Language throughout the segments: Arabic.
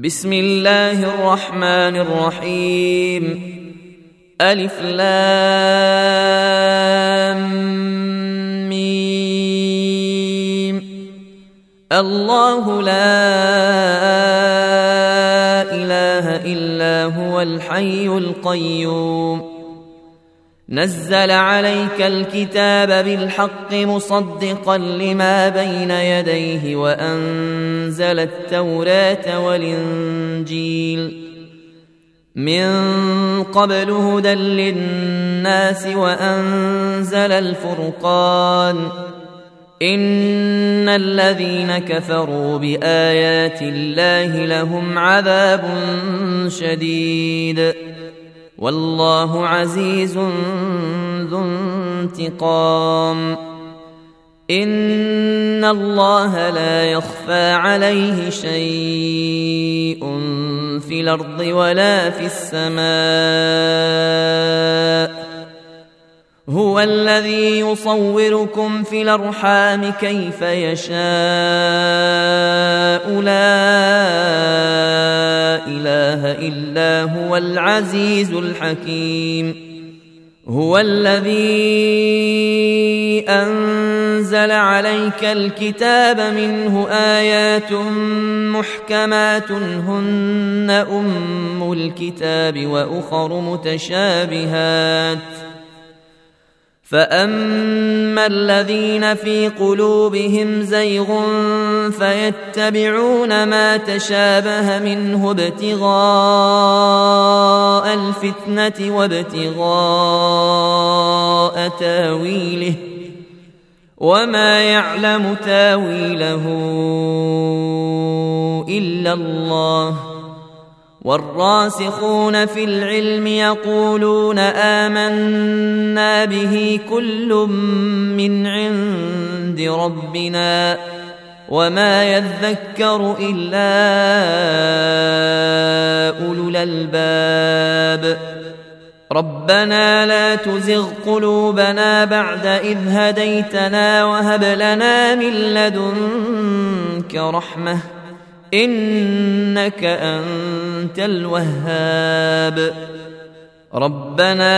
بسم الله الرحمن الرحيم. ألف لام ميم. الله لا إله إلا هو الحي القيوم. نزل عليك الكتاب بالحق مصدقا لما بين يديه وأنزل التوراة والإنجيل من قبل هدى للناس وأنزل الفرقان. إن الذين كفروا بآيات الله لهم عذاب شديد والله عزيز ذو انتقام. إن الله لا يخفى عليه شيء في الأرض ولا في السماء. هو الذي يصوركم في الأرحام كيف يشاء. لا إله إلا هو العزيز الحكيم. هو الذي أنزل عليك الكتاب منه آيات محكمات هن أم الكتاب وأخر متشابهات. فأما الذين في قلوبهم زيغ فيتبعون ما تشابه منه ابتغاء الفتنة وابتغاء تاويله وما يعلم تاويله إلا الله. والراسخون في العلم يقولون آمنا به كل من عند ربنا وما يذكر إلا أولو الألباب. ربنا لا تزغ قلوبنا بعد إذ هديتنا وهب لنا من لدنك رحمة إنك أنت الوهاب. ربنا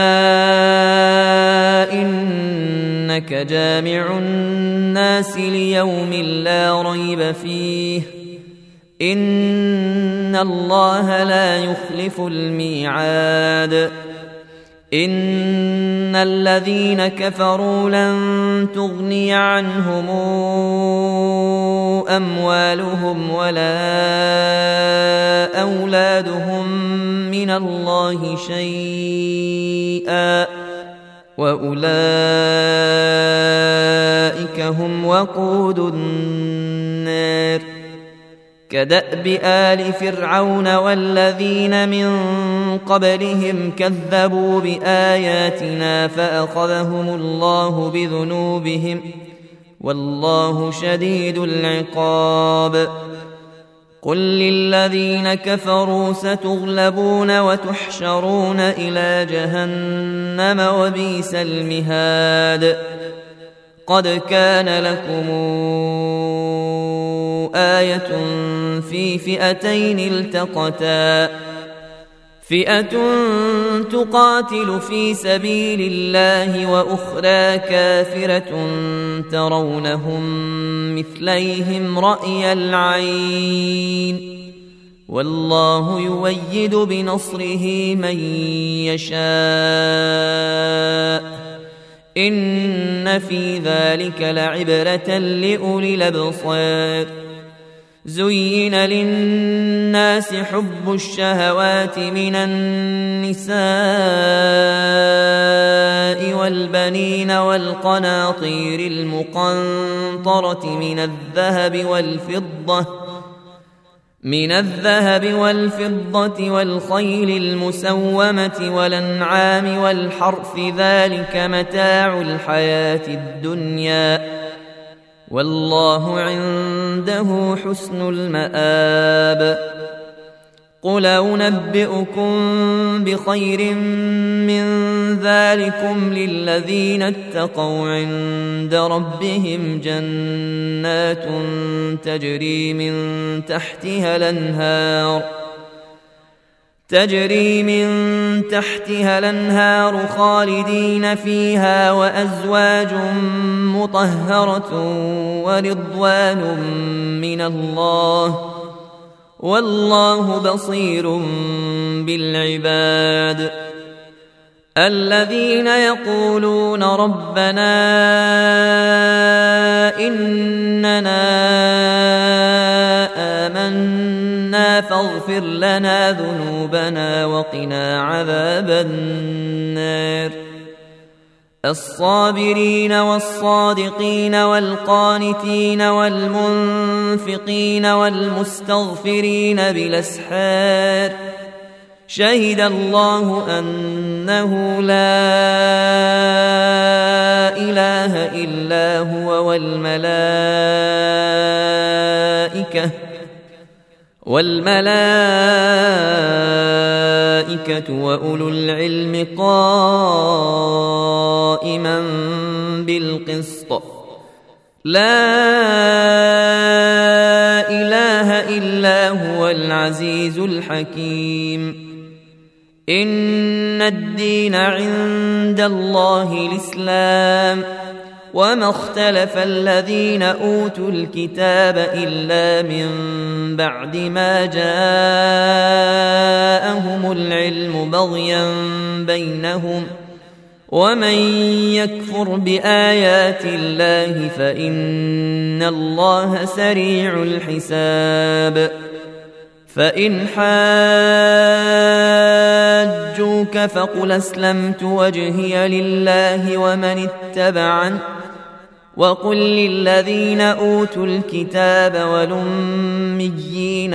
إنك جامع الناس ليوم لا ريب فيه إن الله لا يخلف الميعاد. إن الذين كفروا لن تغني عنهم أموالهم ولا أولادهم من الله شيئا وأولئك هم وقود النار. كدأب آل فرعون والذين من قبلهم كذبوا بآياتنا فأخذهم الله بذنوبهم والله شديد العقاب. قل للذين كفروا ستغلبون وتحشرون إلى جهنم وبئس المهاد. قد كان لكم آية في فئتين التقتا فئة تقاتل في سبيل الله وأخرى كافرة ترونهم مثليهم رأي العين والله يؤيد بنصره من يشاء. إن في ذلك لعبرة لأولي الأبصار. زين للناس حب الشهوات من النساء والبنين والقناطير المقنطرة من الذهب والفضة والخيل المسومة والأنعام والحرث ذلك متاع الحياة الدنيا والله عنده حسن المآب. قل أنبئكم بخير من ذلكم للذين اتقوا عند ربهم جنات تجري من تحتها الأنهار خالدين فيها وأزواج مطهرة ورضوان من الله والله بصير بالعباد الذين يقولون ربنا إننا آمنا فاغفر لنا ذنوبنا وقنا عذاب النار الصابرين والصادقين والقانتين والمنفقين والمستغفرين بالأسحار شهد الله أنه لا إله إلا هو والملائكة وأولو العلم قائما بالقسط لا إله إلا هو العزيز الحكيم إن الدين عند الله الإسلام وما اختلف الذين أوتوا الكتاب إلا من بعد ما جاءهم العلم بغيا بينهم ومن يكفر بآيات الله فإن الله سريع الحساب فإن حاجوك فقل أسلمت وجهي لله ومن اتبعني وقل للذين أوتوا الكتاب والأميين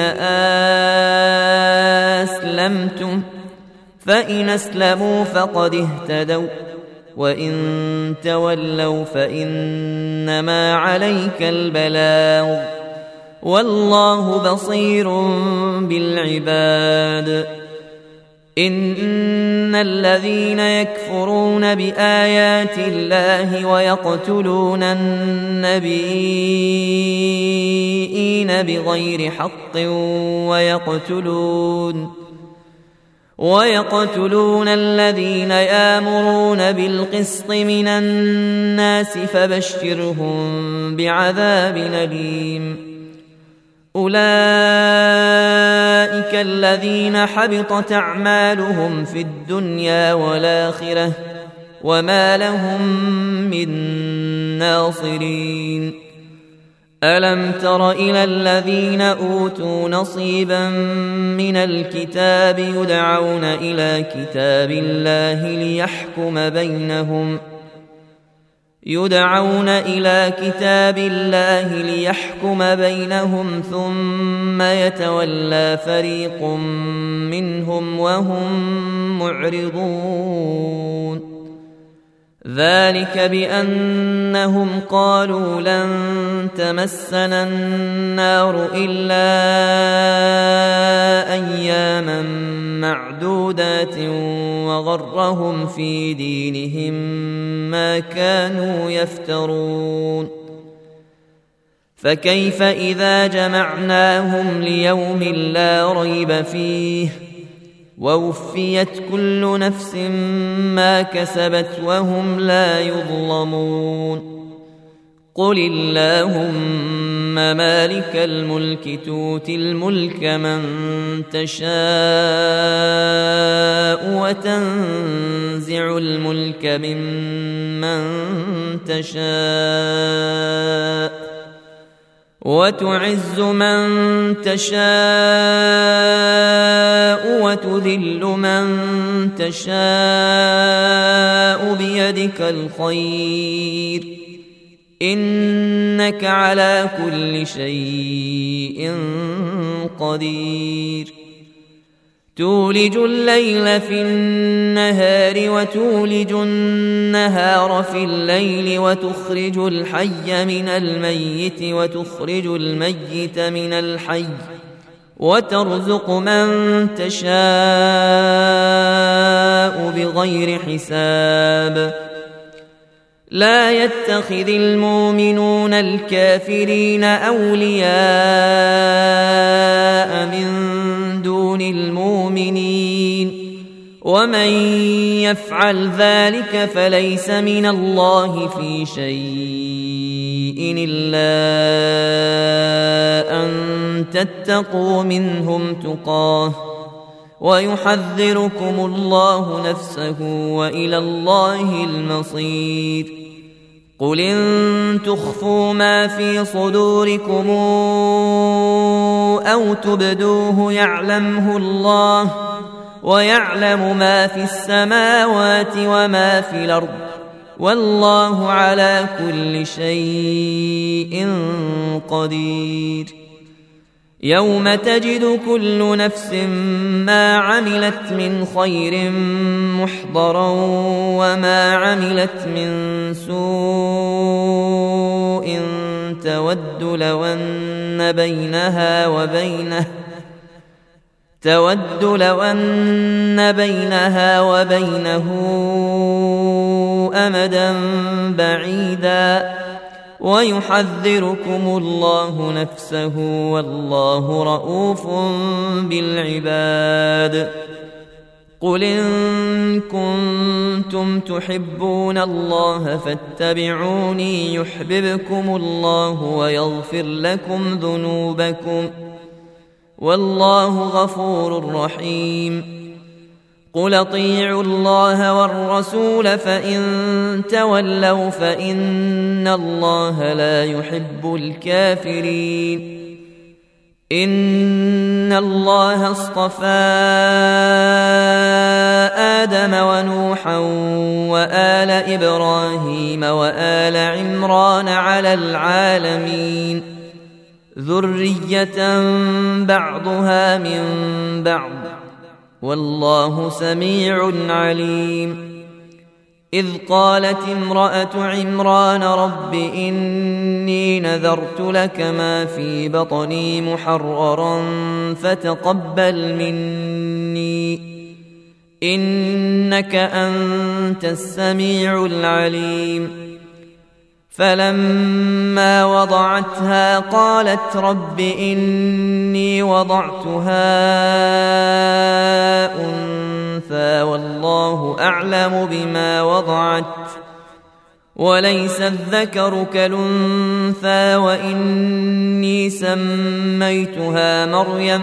أسلمتم فإن أسلموا فقد اهتدوا وإن تولوا فإنما عليك البلاغ والله بصير بالعباد إن الذين يكفرون بآيات الله ويقتلون النبيين بغير حق ويقتلون الذين يأمرون بالقسط من الناس فبشرهم بعذاب أليم أولئك الذين حبطت أعمالهم في الدنيا والآخرة وما لهم من ناصرين ألم تر إلى الذين أوتوا نصيبا من الكتاب يدعون إلى كتاب الله ليحكم بينهم ثم يتولى فريق منهم وهم معرضون ذلك بأنهم قالوا لن تمسنا النار إلا أياما معدودات وغرهم في دينهم ما كانوا يفترون فكيف إذا جمعناهم ليوم لا ريب فيه ووفيت كل نفس ما كسبت وهم لا يظلمون قل اللهم مالك الملك تؤتي الملك من تشاء وتنزع الملك ممن تشاء وتعز من تشاء وتذل من تشاء بيدك الخير إنك على كل شيء قدير تولج الليل في النهار وتولج النهار في الليل وتخرج الحي من الميت وتخرج الميت من الحي وترزق من تشاء بغير حساب لا يتخذ المؤمنون الكافرين أولياء من دون المؤمنين ومن يفعل ذلك فليس من الله في شيء إلا أن تتقوا منهم تقاه ويحذركم الله نفسه وإلى الله المصير قل إن تخفوا ما في صدوركم أو تبدوه يعلمه الله ويعلم ما في السماوات وما في الأرض والله على كل شيء قدير يوم تجد كل نفس ما عملت من خير محضرا وما عملت من سوء تود لو أن بينها وبينه أمدا بعيدا ويحذركم الله نفسه والله رؤوف بالعباد قل إن كنتم تحبون الله فاتبعوني يحببكم الله ويغفر لكم ذنوبكم والله غفور رحيم قل اطيعوا الله والرسول فإن تولوا فإن الله لا يحب الكافرين إن الله اصطفى آدم ونوحا وآل إبراهيم وآل عمران على العالمين ذرية بعضها من بعض والله سميع عليم إذ قالت امرأة عمران رب إني نذرت لك ما في بطني محررا فتقبل مني إنك أنت السميع العليم فلما وضعتها قالت رب إني وضعتها أنثى والله أعلم بما وضعت وليس الذكر كالأنثى وإني سميتها مريم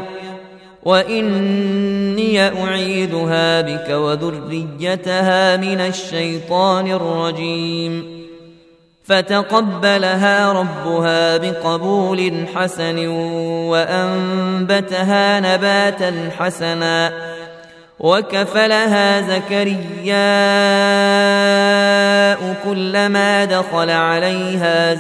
وإني أعيذها بك وذريتها من الشيطان الرجيم فتقبلها ربها بقبول حسن وأنبتها نباتا حسنا وكفلها زكرياء كلما دخل عليها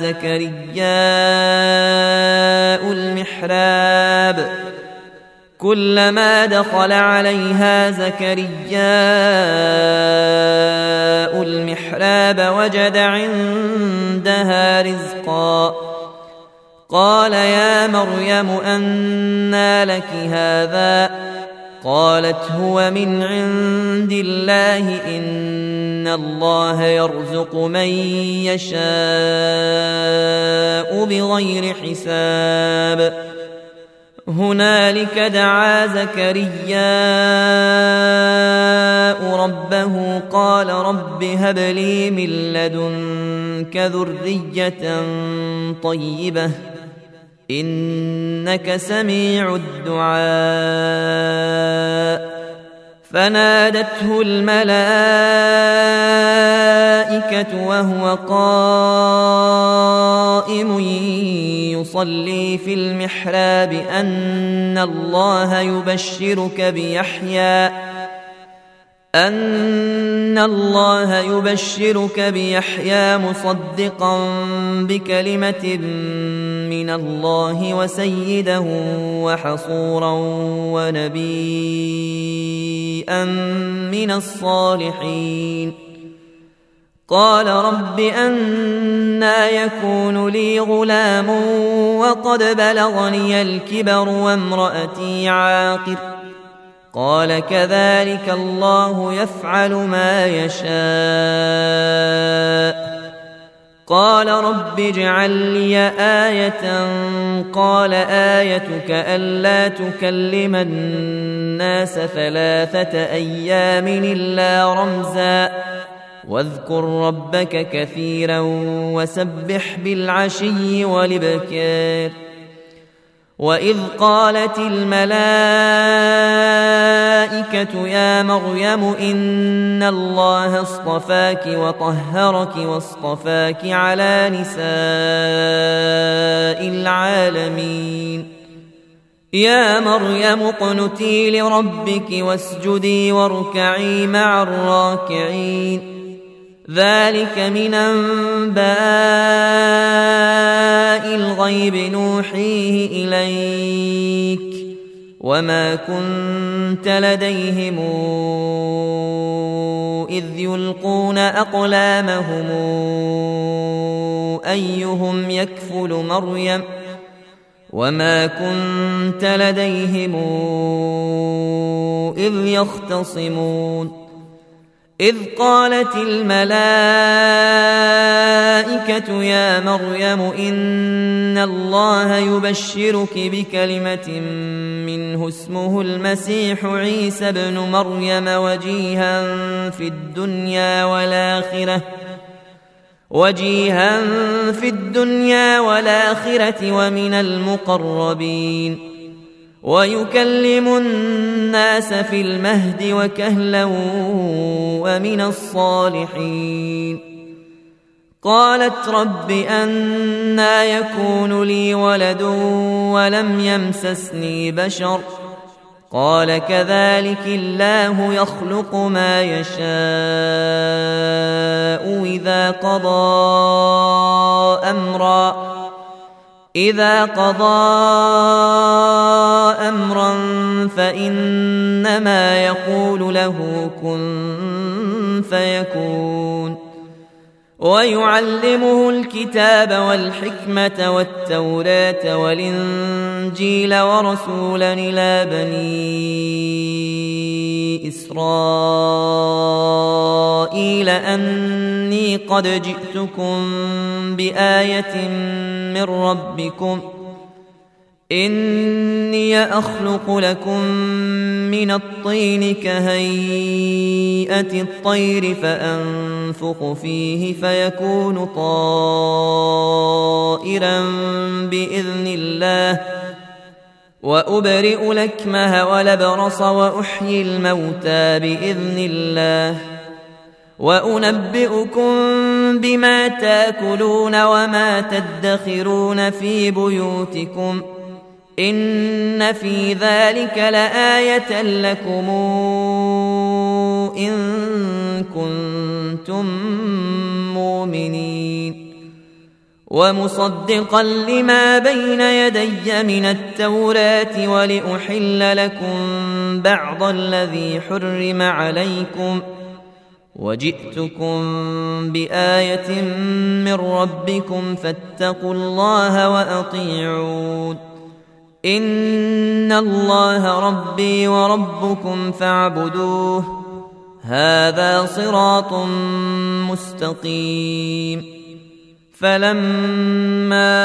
زكرياء المحراب وجد عندها رزقا قال يا مريم أنى لك هذا قالت هو من عند الله إن الله يرزق من يشاء بغير حساب هنالك دعا زكرياء ربه قال رب هب لي من لدنك ذرية طيبة إنك سميع الدعاء فنادته الملائكة وهو قائم يصلي في المحراب أن الله يبشرك بيحيى مصدقا بكلمة من الله وسيدا وحصورا ونبيا من الصالحين قال رب أنى يكون لي غلام وقد بلغني الكبر وامرأتي عاقر قال كذلك الله يفعل ما يشاء قال رب اجعل لي آية قال آيتك ألا تكلم الناس 3 أيام إلا رمزا واذكر ربك كثيرا وسبح بالعشي والإبكار وإذ قالت الملائكة يا مريم إن الله اصطفاك وطهرك واصطفاك على نساء العالمين يا مريم اقنتي لربك واسجدي واركعي مع الراكعين ذلك من أنباء الغيب نوحيه إليك وما كنت لديهم إذ يلقون أقلامهم أيهم يكفل مريم وما كنت لديهم إذ يختصمون إذ قالت الملائكة يا مريم إن الله يبشرك بكلمة منه اسمه المسيح عيسى ابن مريم وجيها في الدنيا والآخرة ومن المقربين ويكلم الناس في المهد وكهلا ومن الصالحين قالت رب أنى يكون لي ولد ولم يمسسني بشر قال كذلك الله يخلق ما يشاء إذا قضى أمرا فإنما يقول له كن فيكون ويعلمه الكتاب والحكمة والتوراة والإنجيل ورسولا إلى بني إسرائيل أني قد جئتكم بآية من ربكم إني أخلق لكم من الطين كهيئة الطير فأنفخ فيه فيكون طائرا بإذن الله وأبرئ الأكمه والأبرص وأحيي الموتى بإذن الله وأنبئكم بما تأكلون وما تدخرون في بيوتكم إن في ذلك لآية لكم إن كنتم مؤمنين ومصدقا لما بين يدي من التوراة ولأحل لكم بعض الذي حرم عليكم وجئتكم بآية من ربكم فاتقوا الله وأطيعون إن الله ربي وربكم فاعبدوه هذا صراط مستقيم فلما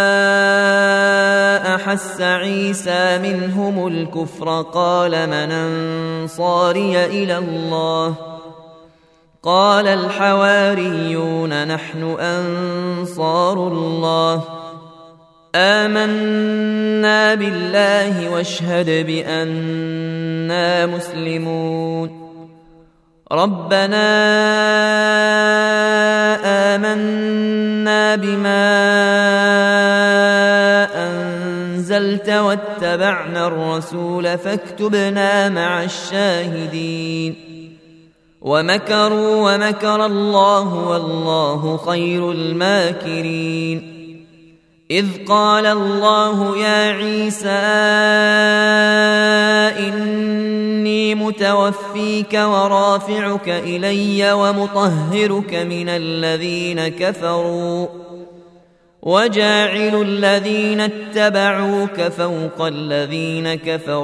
أحس عيسى منهم الكفر قال من أنصاري إلى الله قال الحواريون نحن أنصار الله آمنا بالله واشهد بأننا مسلمون ربنا آمنا بما أنزلت واتبعنا الرسول فاكتبنا مع الشاهدين ومكروا ومكر الله والله خير الماكرين إذ قال الله يا عيسى إني متوفيك ورافعك إلي ومطهرك من الذين كفروا وجاعل الذين اتبعوك فوق الذين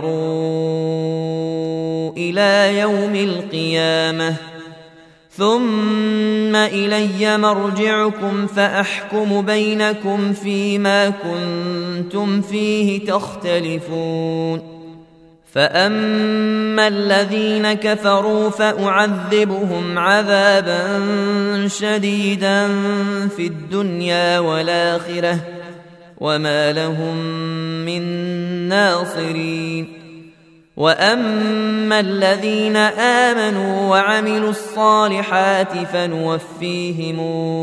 كفروا إلى يوم القيامة ثم إلي مرجعكم فأحكم بينكم فيما كنتم فيه تختلفون فأما الذين كفروا فأعذبهم عذابا شديدا في الدنيا والآخرة وما لهم من ناصرين وأما الذين آمنوا وعملوا الصالحات فنوفيهم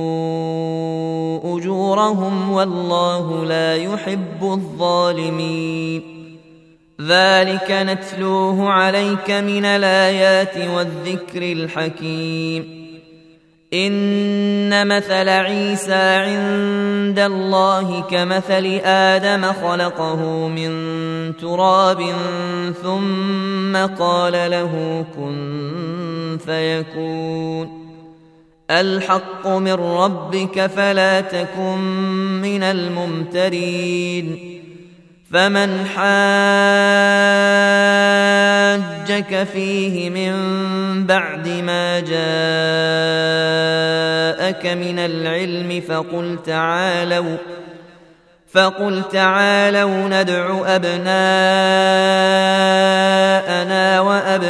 أجورهم والله لا يحب الظالمين ذلك نتلوه عليك من الآيات والذكر الحكيم إن مثل عيسى عند الله كمثل آدم خلقه من تراب ثم قال له كن فيكون الحق من ربك فلا تكن من الممترين فمن حاجك فيه من بعد ما جاءك من العلم فقل تعالوا ندع أبناءنا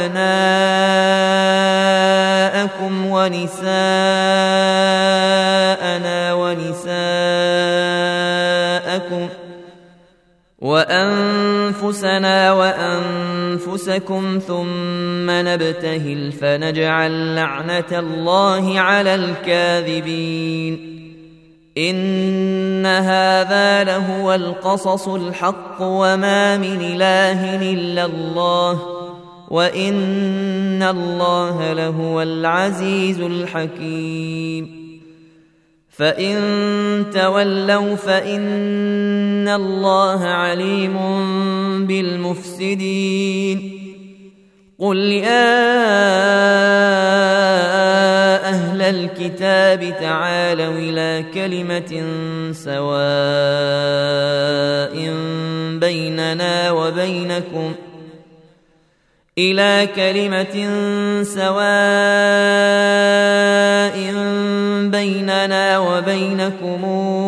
وأبناءكم ونساءنا ونساءكم وأنفسنا وأنفسكم ثم نبتهل فنجعل لعنة الله على الكاذبين إن هذا لهو القصص الحق وما من إله إلا الله وإن الله لهو العزيز الحكيم فإن تولوا فإن الله عليم بالمفسدين قل يا أهل الكتاب تعالوا إلى كلمة سواء بيننا وبينكم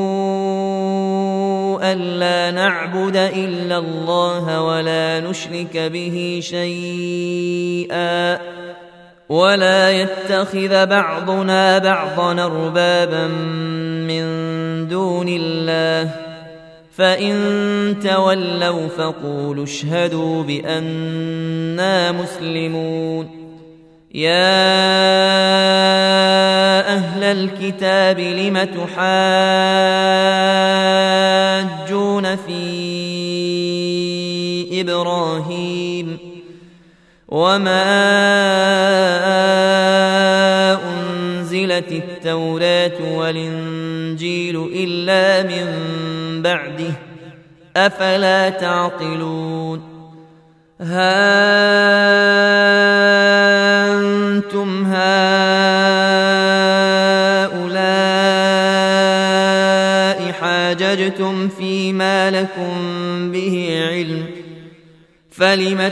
ألا نعبد إلا الله ولا نشرك به شيئا ولا يتخذ بعضنا بعضا أربابا من دون الله فإن تولوا فقولوا اشهدوا بأننا مسلمون يا أهل الكتاب لم تحاجون في إبراهيم وما أنزلت التوراة والإنجيل إلا من بعده أفلا تعقلون أنتم هؤلاء حاججتم فيما لكم به علم فلم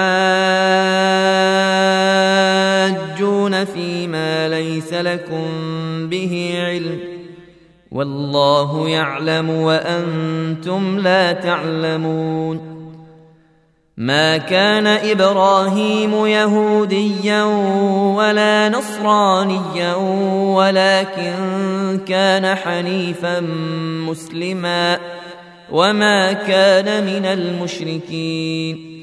تحاجون فيما ليس لكم به علم والله يعلم وأنتم لا تعلمون ما كان إبراهيم يهوديا ولا نصرانيا ولكن كان حنيفا مسلما وما كان من المشركين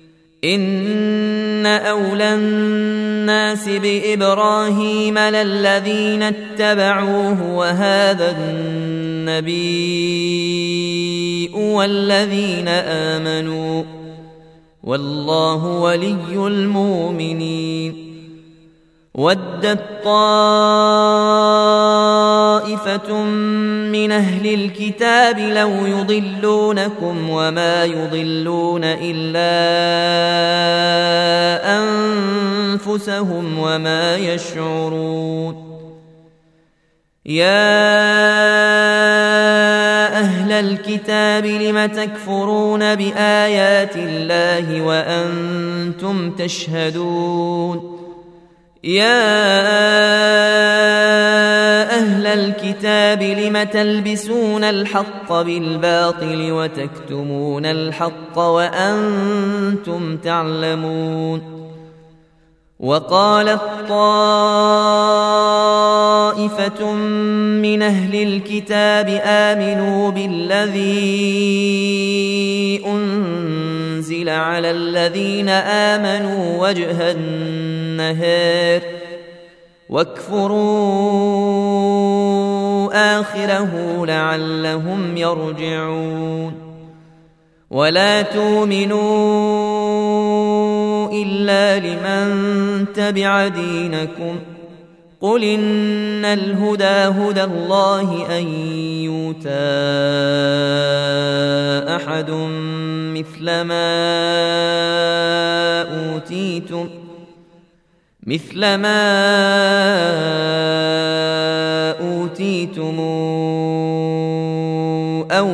إن أولى الناس بإبراهيم للذين اتبعوه وهذا النبي والذين آمنوا والله ولي المؤمنين ودت طائفة من أهل الكتاب لو يضلونكم وما يضلون إلا أنفسهم وما يشعرون. يا أهل الكتاب لم تكفرون بآيات الله وأنتم تشهدون. يا أهل الكتاب لم تلبسون الحق بالباطل وتكتمون الحق وأنتم تعلمون. وقالت طائفة من أهل الكتاب آمنوا بالذي أنزل على الذين آمنوا وجه النهار واكفروا آخره لعلهم يرجعون. ولا تؤمنوا إلا لمن تبع دينكم قل إن الهدى هدى الله أن يؤتى أحد مثل ما أوتيتم أو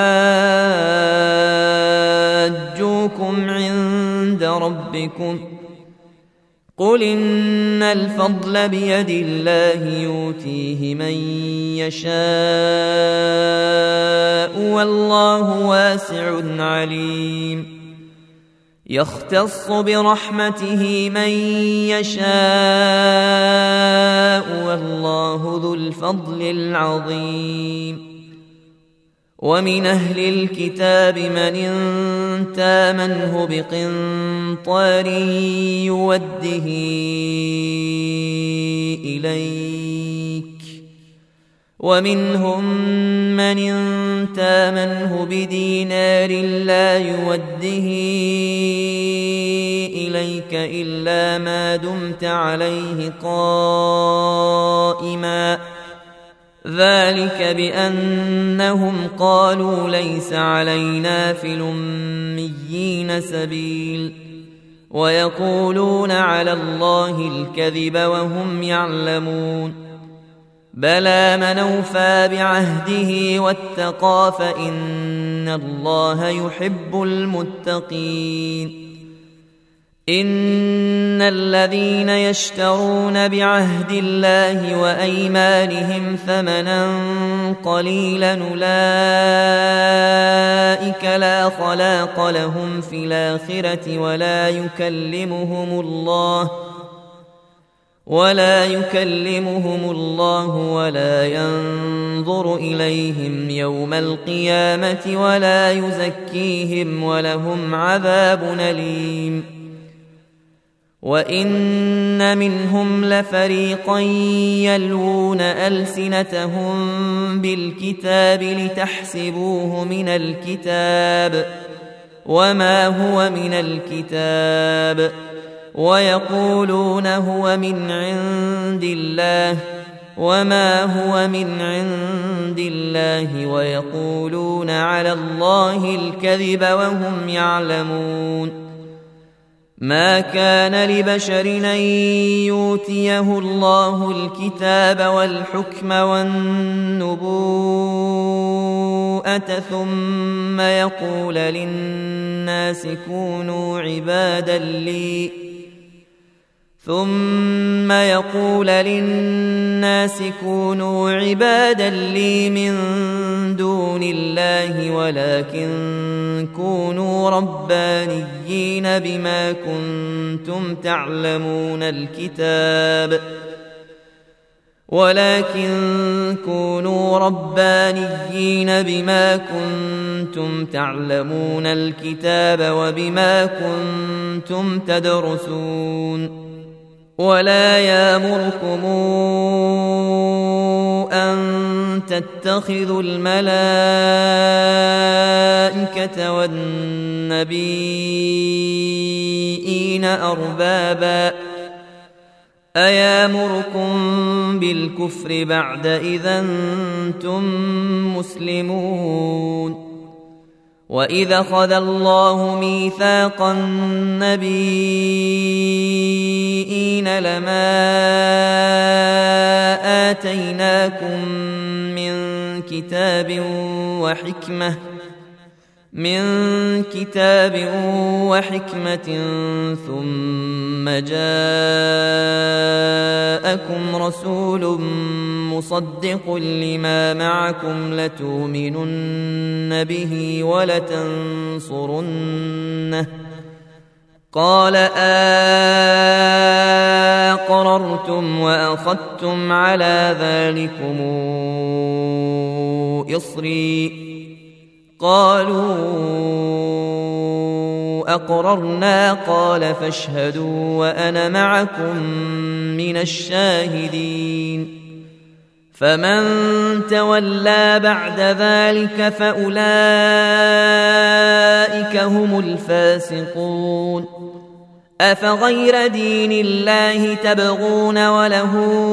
يحاجوكم عند ربكم قل إن الفضل بيد الله يؤتيه من يشاء والله واسع عليم. يختص برحمته من يشاء والله ذو الفضل العظيم. ومن أهل الكتاب من إن تامنه بقنطار يوده إليك ومنهم من إن تامنه بدينار لا يوده إليك إلا ما دمت عليه قائما ذلك بأنهم قالوا ليس علينا في الأميين سبيل ويقولون على الله الكذب وهم يعلمون. بلى من أوفى بعهده واتقى فإن الله يحب المتقين. إن الذين يشترون بعهد الله وأيمانهم ثمنا قليلا أولئك لا خلاق لهم في الآخرة ولا يكلمهم الله ولا ينظر إليهم يوم القيامة ولا يزكيهم ولهم عذاب أليم. وإن منهم لفريقا يلوون ألسنتهم بالكتاب لتحسبوه من الكتاب وما هو من الكتاب ويقولون هو من عند الله وما هو من عند الله ويقولون على الله الكذب وهم يعلمون. ما كان لبشر أن يؤتيه الله الكتاب والحكم والنبوءة ثم يقول للناس كونوا عبادا لي من دون الله ولكن كونوا ربانيين بما كنتم تعلمون الكتاب وبما كنتم تدرسون. ولا يأمركم أن تتخذوا الملائكة والنبيين أربابا أيامركم بالكفر بعد إذ أنتم مسلمون. وإذا أخذ الله ميثاق النبيين لما آتيناكم من كتاب وحكمة ثم جاءكم رسول مصدق لما معكم لتؤمنن به ولتنصرنه قال أقررتم وأخذتم على ذلكم إصري قالوا أقررنا قال فاشهدوا وأنا معكم من الشاهدين فمن تولى بعد ذلك فأولئك هم الفاسقون أفغير دين الله تبغون وله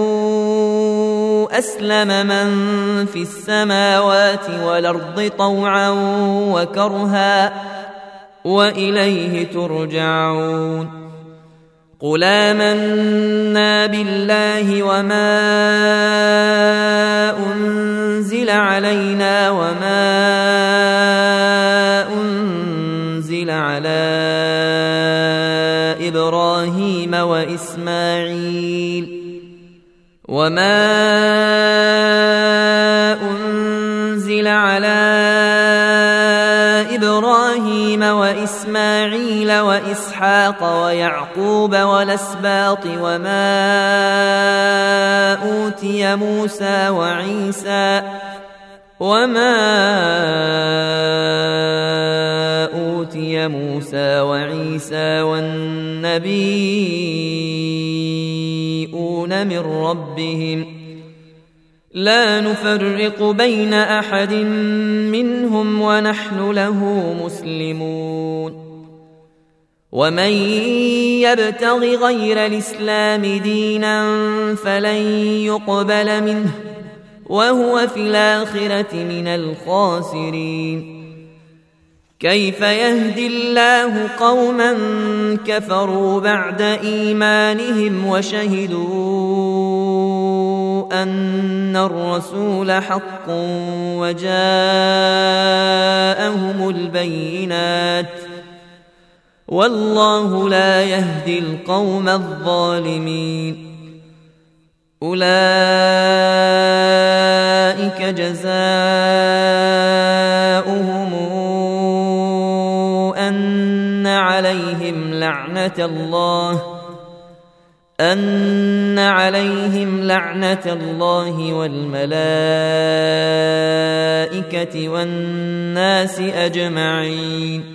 أسلم من في السماوات والأرض طوعا وكرها وإليه ترجعون قل آمنا بالله وما أنزل علينا وما أنزل على إبراهيم وإسماعيل وإسحاق ويعقوب والأسباط وما أوتي موسى وعيسى والنبيون من ربهم لا نفرق بين أحد منهم ونحن له مسلمون ومن يبتغ غير الإسلام دينا فلن يقبل منه وهو في الآخرة من الخاسرين كيف يهدي الله قوما كفروا بعد إيمانهم وشهدوا أن الرسول حق وجاءهم البينات والله لا يهدي القوم الظالمين أولئك جزاؤهم أن عليهم لعنة الله والملائكة والناس أجمعين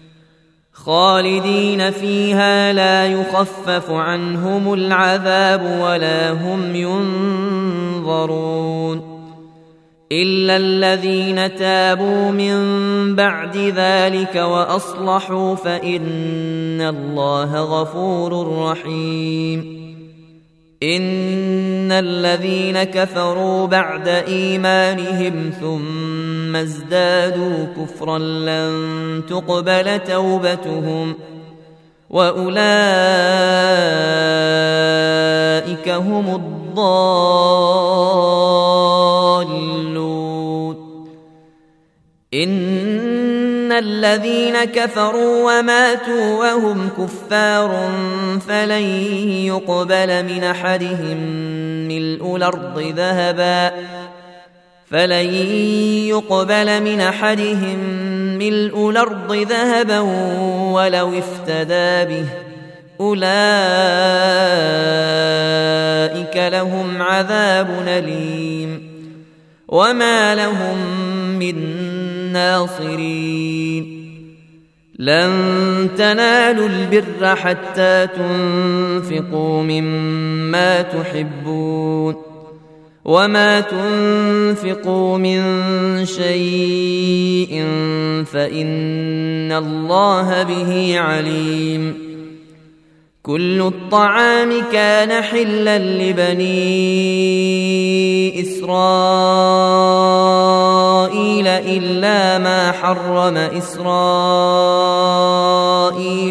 خالدين فيها لا يخفف عنهم العذاب ولا هم ينظرون إلا الذين تابوا من بعد ذلك وأصلحوا فإن الله غفور رحيم إن الذين كفروا بعد إيمانهم ثم ازدادوا كفرا لن تقبل توبتهم وأولئك هم الضالون إن الذين كفروا وماتوا وهم كفار فلن يقبل من أحدهم ملء الأرض ذهبا ولو افتدى به أولئك لهم عذاب أليم وما لهم من ناصرين لن تنالوا البر حتى تنفقوا مما تحبون وما تنفقوا من شيء فإن الله به عليم كل الطعام كان حلا لبني إسرائيل إلا ما حرم إسرائيل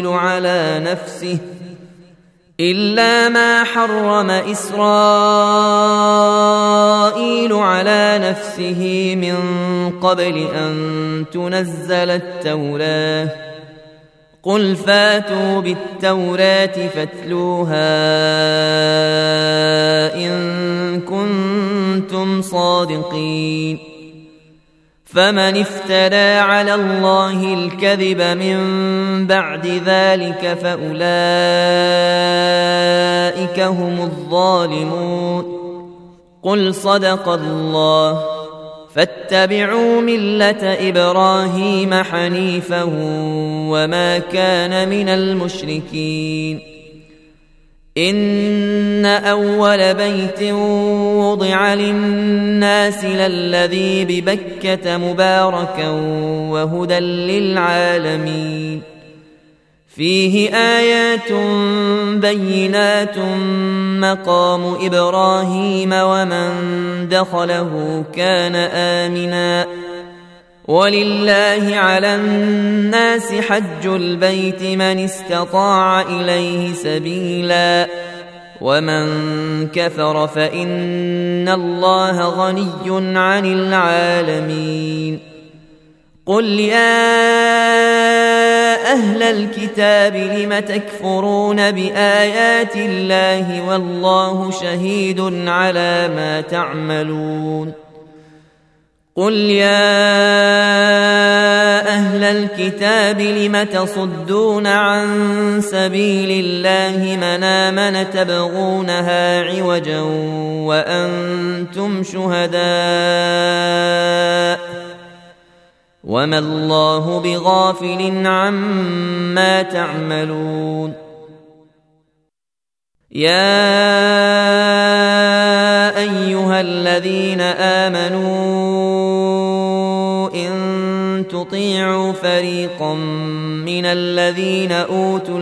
على نفسه من قبل أن تنزل التوراة قل فاتوا بالتوراة فاتلوها إن كنتم صادقين فمن افترى على الله الكذب من بعد ذلك فأولئك هم الظالمون قل صدق الله فاتبعوا ملة إبراهيم حنيفا وما كان من المشركين إن أول بيت وضع للناس للذي ببكة مباركا وهدى للعالمين فيه آيات بينات مقام إبراهيم ومن دخله كان آمنا ولله على الناس حج البيت من استطاع إليه سبيلا ومن كفر فإن الله غني عن العالمين قل يا أهل الكتاب لم تكفرون بآيات الله والله شهيد على ما تعملون قل يا أهل الكتاب لم تصدون عن سبيل الله من آمن تبغونها عوجا وأنتم شهداء وما الله بغافل عما تعملون يا أيها الذين آمنوا إن تطيعوا فريقا من الذين أوتوا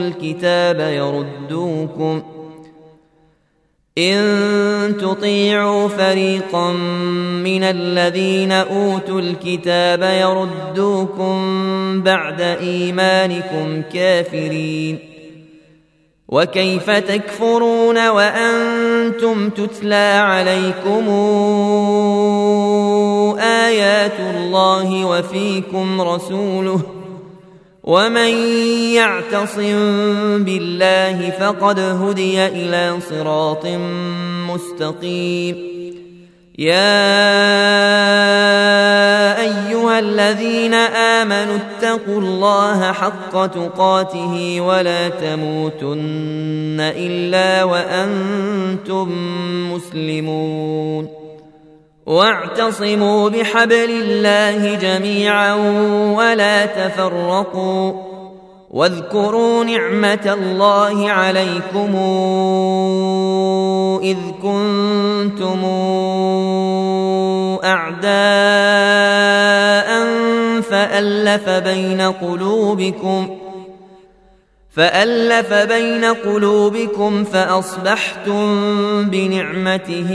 الكتاب يردوكم بعد إيمانكم كافرين وكيف تكفرون وأنتم تتلى عليكم آيات الله وفيكم رسوله ومن يعتصم بالله فقد هدي إلى صراط مستقيم يا أيها الذين آمنوا اتقوا الله حق تقاته ولا تموتن إلا وأنتم مسلمون واعتصموا بحبل الله جميعا ولا تفرقوا واذكروا نعمة الله عليكم إذ كنتم أعداء فألف بين قلوبكم فأصبحتم بنعمته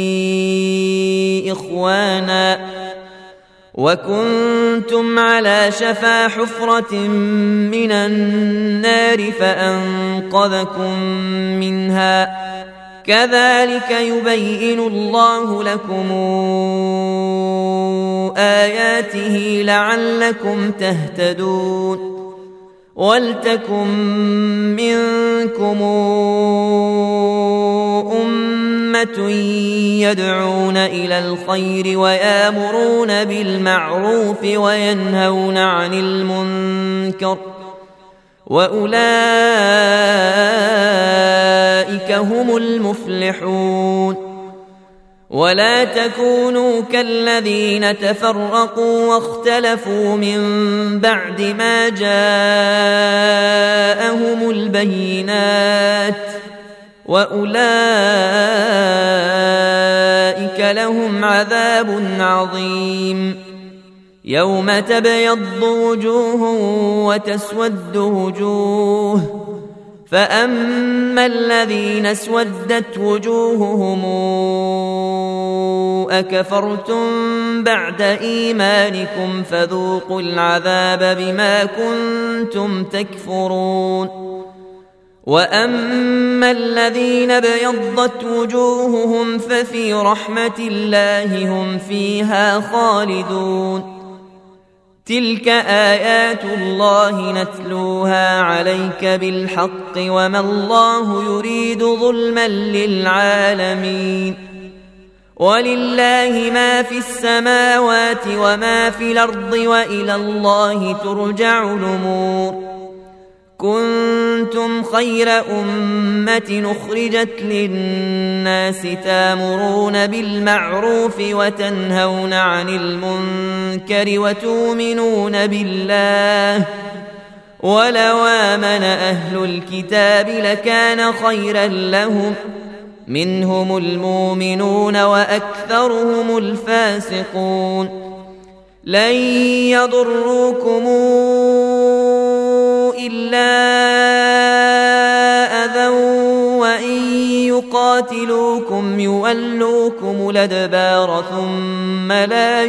إخوانا وكنتم على شفا حفرة من النار فأنقذكم منها كذلك يبين الله لكم آياته لعلكم تهتدون ولتكن منكم أمة يدعون إلى الخير ويأمرون بالمعروف وينهون عن المنكر وأولئك هم المفلحون ولا تكونوا كالذين تفرقوا واختلفوا من بعد ما جاءهم البينات وأولئك لهم عذاب عظيم يوم تبيض وجوه وتسود وجوه فأما الذين اسودت وجوههم أكفرتم بعد إيمانكم فذوقوا العذاب بما كنتم تكفرون وأما الذين ابيضت وجوههم ففي رحمة الله هم فيها خالدون تلك آيات الله نتلوها عليك بالحق وما الله يريد ظلما للعالمين ولله ما في السماوات وما في الأرض وإلى الله ترجع الأمور كنتم خير أمة أخرجت للناس تامرون بالمعروف وتنهون عن المنكر وتؤمنون بالله ولو آمن أهل الكتاب لكان خيرا لهم منهم المؤمنون وأكثرهم الفاسقون لن يضروكم إلا أذى وإن يقاتلوكم يولوكم الأدبار ثم لا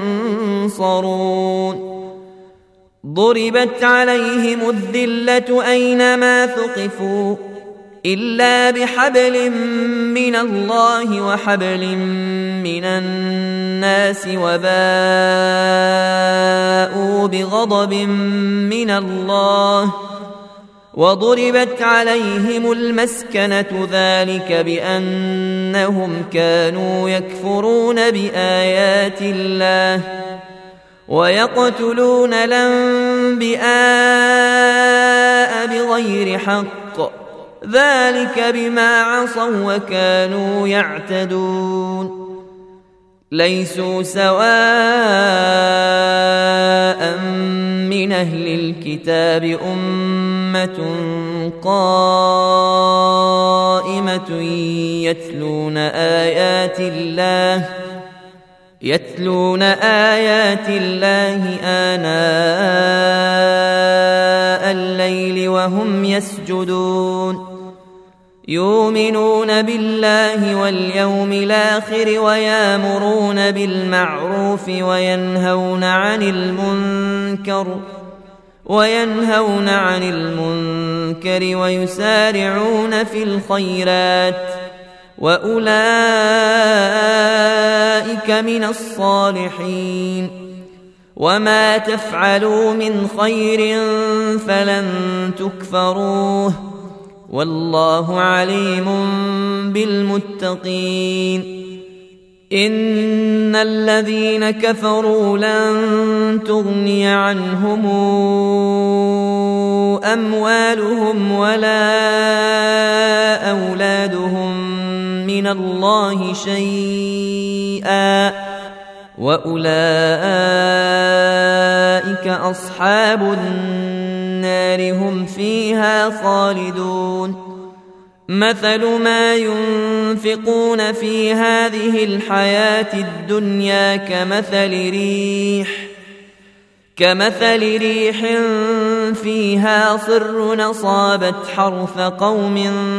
ينصرون ضربت عليهم الذلة أينما ثقفوا إلا بحبل من الله وحبل من الناس وباءوا بغضب من الله وضربت عليهم المسكنة ذلك بأنهم كانوا يكفرون بآيات الله ويقتلون الأنبياء بغير حق ذلك بما عصوا وكانوا يعتدون ليسوا سواء من أهل الكتاب أمة قائمة يتلون آيات الله آناء الليل وهم يسجدون يؤمنون بالله واليوم الآخر ويأمرون بالمعروف وينهون عن المنكر ويسارعون في الخيرات وأولئك من الصالحين وما تفعلوا من خير فلن تكفروه والله عليم بالمتقين إن الذين كفروا لن تغني عنهم أموالهم ولا أولادهم من الله شيئا وأولئك أصحاب النار هم فيها خالدون مثل ما ينفقون في هذه الحياة الدنيا كمثل ريح فيها صر أصابت حرث قوم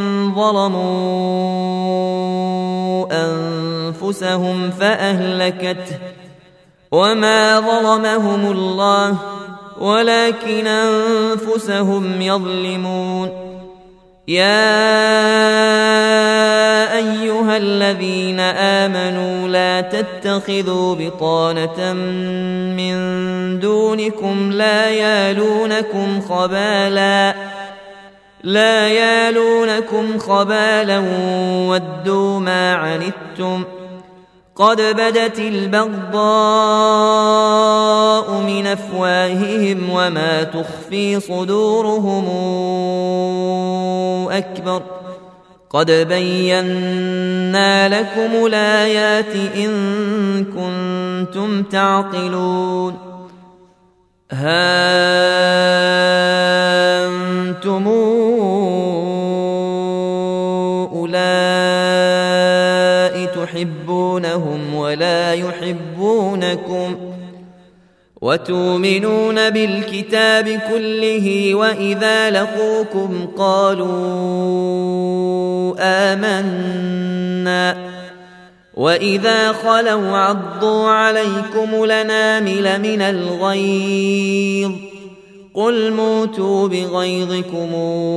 ظلموا أنفسهم فأهلكته وما ظلمهم الله ولكن أنفسهم يظلمون يا أيها الذين آمنوا لا تتخذوا بطانة من دونكم لا يالونكم خبالا ودوا ما عنتم قد بدت البغضاء من أفواههم وما تخفي صدورهم أكبر قد بينا لكم الآيات إن كنتم تعقلون ها أنتم أولئك تحبونهم ولا يحبونكم وتؤمنون بالكتاب كله وإذا لقوكم قالوا آمنا وإذا خلوا عضوا عليكم الأنامل من الغيظ قل موتوا بغيظكم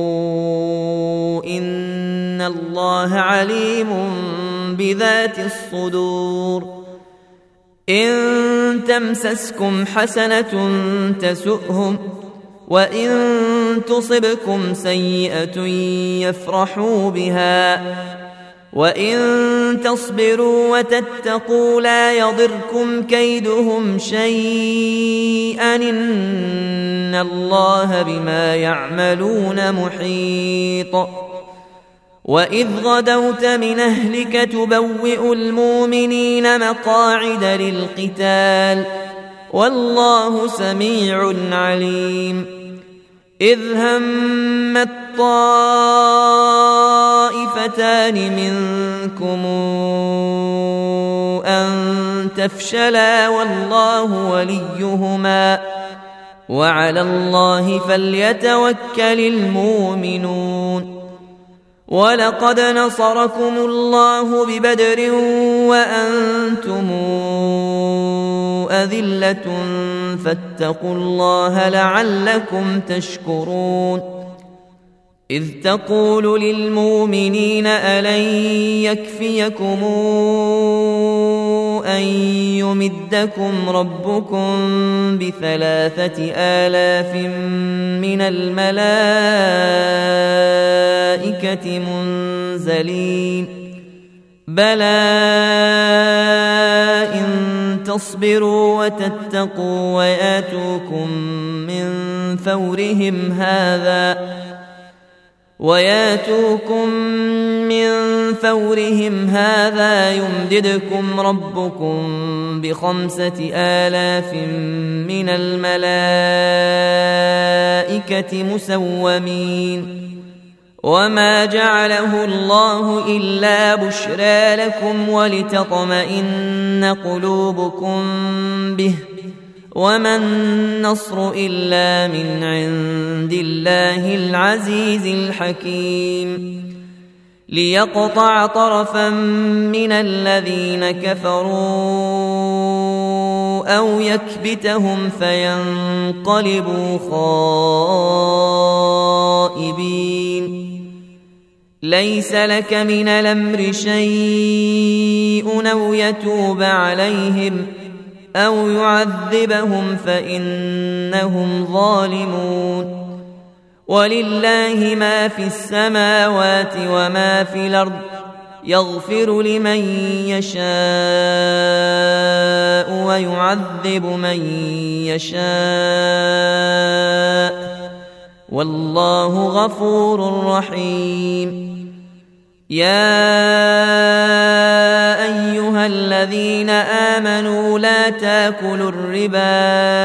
إن الله عليم بذات الصدور إن تمسسكم حسنة تسؤهم وإن تصبكم سيئة يفرحوا بها وإن تصبروا وتتقوا لا يضركم كيدهم شيئا إن الله بما يعملون محيط وإذ غدوت من أهلك تبوئ المؤمنين مقاعد للقتال والله سميع عليم إذ همت طائفتان منكم أن تفشلا والله وليهما وعلى الله فليتوكل المؤمنون ولقد نصركم الله ببدر وأنتم أذلة فاتقوا الله لعلكم تشكرون إذ تقول للمؤمنين ألن يكفيكم أن يمدكم ربكم ب3,000 من الملائكة منزلين بلى إن تصبروا وتتقوا وياتوكم من فورهم هذا يمددكم ربكم ب5,000 من الملائكة مسومين وما جعله الله إلا بشرى لكم ولتطمئن قلوبكم به وما النصر إلا من عند الله العزيز الحكيم ليقطع طرفا من الذين كفروا أو يكبتهم فينقلبوا خائبين ليس لك من الأمر شيء أو يتوب عليهم أو يعذبهم فإنهم ظالمون ولله ما في السماوات وما في الأرض يغفر لمن يشاء ويعذب من يشاء والله غفور رحيم يا أيها الذين آمنوا لا تاكلوا الربا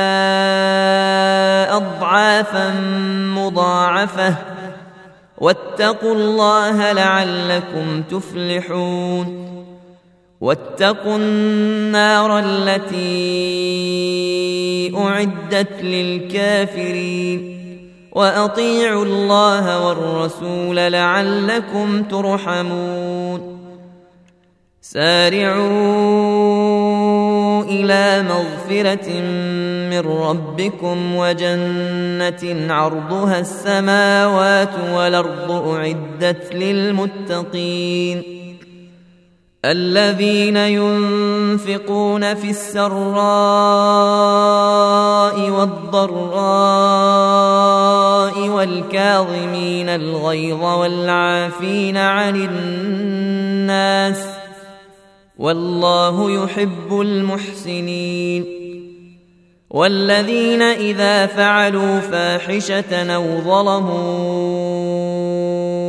أضعافا مضاعفة واتقوا الله لعلكم تفلحون واتقوا النار التي أعدت للكافرين وأطيعوا الله والرسول لعلكم ترحمون سارعوا إلى مغفرة من ربكم وجنة عرضها السماوات والأرض أعدت للمتقين الذين ينفقون في السراء والضراء والكاظمين الغيظ والعافين عن الناس والله يحب المحسنين والذين إذا فعلوا فاحشة أو ظلموا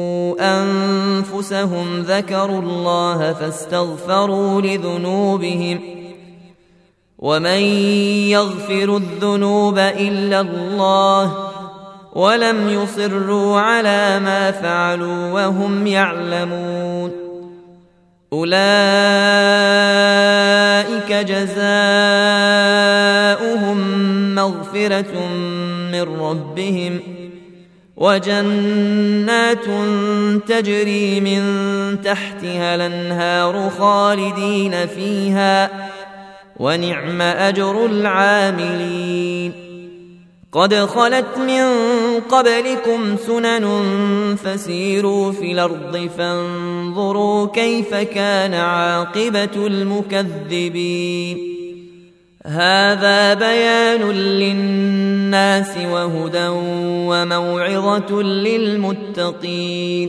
أنفسهم ذكروا الله فاستغفروا لذنوبهم ومن يغفر الذنوب إلا الله ولم يصروا على ما فعلوا وهم يعلمون أولئك جزاؤهم مغفرة من ربهم وجنات تجري من تحتها الأنهار خالدين فيها ونعم أجر العاملين. قد خلت من قبلكم سنن فسيروا في الأرض فانظروا كيف كان عاقبة المكذبين. هذا بيان للناس وهدى وموعظة للمتقين.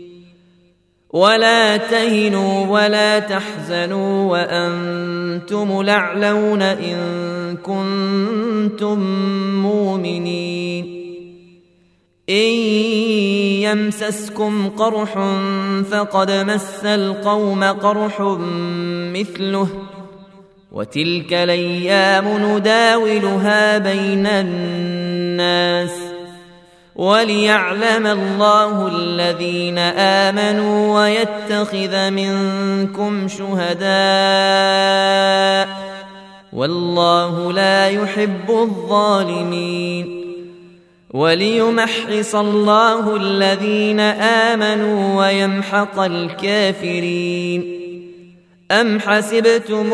ولا تهنوا ولا تحزنوا وأنتم الأعلون إن كنتم مؤمنين. إن يمسسكم قرح فقد مس القوم قرح مثله وتلك الأيام نداولها بين الناس وليعلم الله الذين آمنوا ويتخذ منكم شهداء والله لا يحب الظالمين. وليمحص الله الذين آمنوا ويمحق الكافرين. أم حسبتم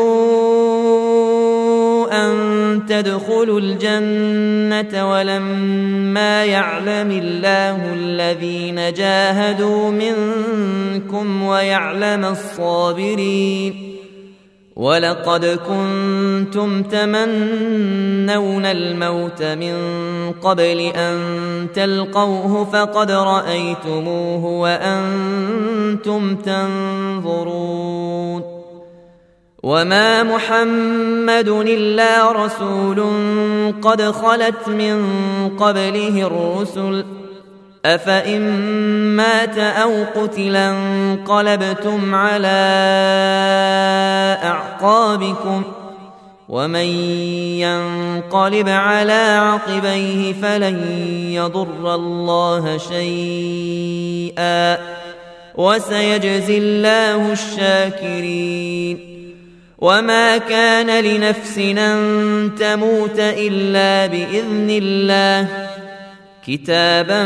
أن تدخلوا الجنة ولما يعلم الله الذين جاهدوا منكم ويعلم الصابرين. ولقد كنتم تمنون الموت من قبل أن تلقوه فقد رأيتموه وأنتم تنظرون. وما محمد إلا رسول قد خلت من قبله الرسل أفإن مات أو قتل انقلبتم على أعقابكم ومن ينقلب على عقبيه فلن يضر الله شيئا وسيجزي الله الشاكرين. وما كان لنفس أن تموت إلا بإذن الله كتابا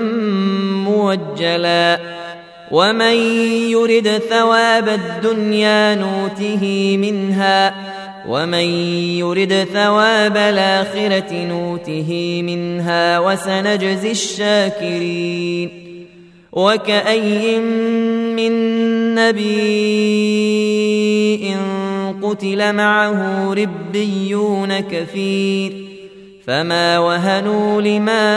موجلا. ومن يرد ثواب الدنيا نوته منها ومن يرد ثواب الآخرة نوته منها وسنجزي الشاكرين. وكأي من نبي قتل معه ربيون كثير فما وهنوا لما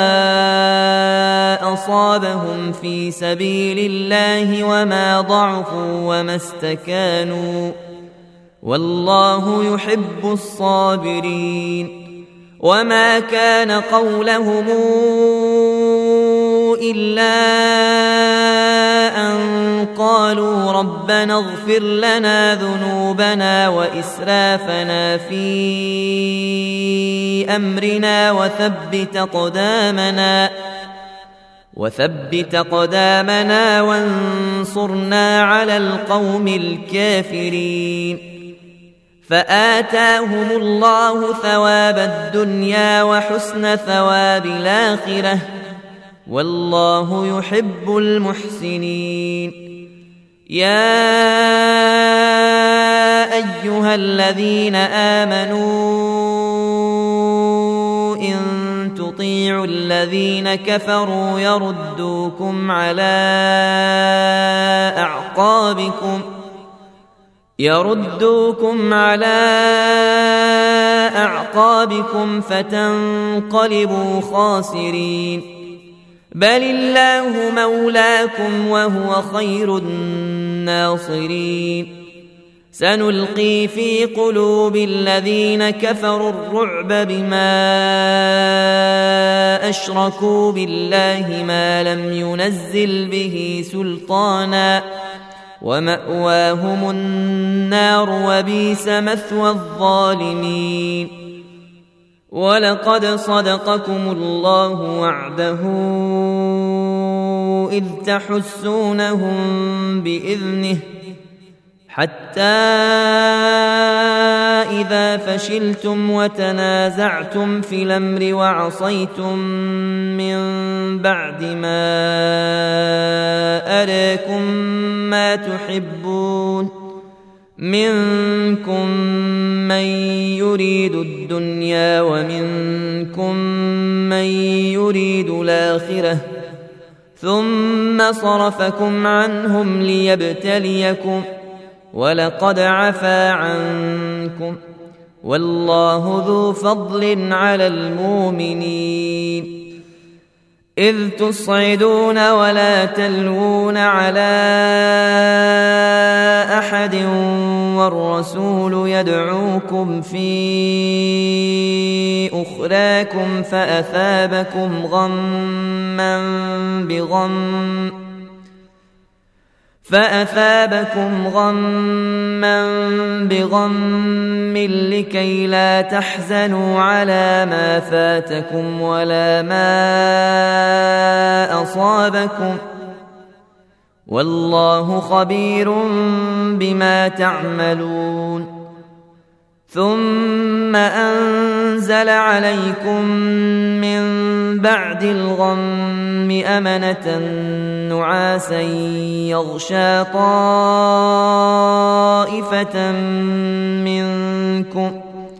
أصابهم في سبيل الله وما ضعفوا وما استكانوا والله يحب الصابرين. وما كان قولهم إلا أن قالوا ربنا اغفر لنا ذنوبنا وإسرافنا في أمرنا وثبت أقدامنا وانصرنا على القوم الكافرين. فآتاهم الله ثواب الدنيا وحسن ثواب الآخرة والله يحب المحسنين. يا أيها الذين آمنوا إن تطيعوا الذين كفروا يردوكم على أعقابكم فتنقلبوا خاسرين. بل الله مولاكم وهو خير الناصرين. سنلقي في قلوب الذين كفروا الرعب بما أشركوا بالله ما لم ينزل به سلطانا ومأواهم النار وبئس مثوى الظالمين. ولقد صدقكم الله وعده إذ تحسونهم بإذنه حتى إذا فشلتم وتنازعتم في الأمر وعصيتم من بعد ما أراكم ما تحبون منكم من يريد الدنيا ومنكم من يريد الآخرة ثم صرفكم عنهم ليبتليكم ولقد عفا عنكم والله ذو فضل على المؤمنين إذ تصعدون ولا تلوون على أحد والرسول يدعوكم في أخراكم فأثابكم غما بغم لكي لا تحزنوا على ما فاتكم ولا ما أصابكم والله خبير بما تعملون ثم أنزل عليكم من بعد الغم أمنة نعاسا يغشى طائفة منكم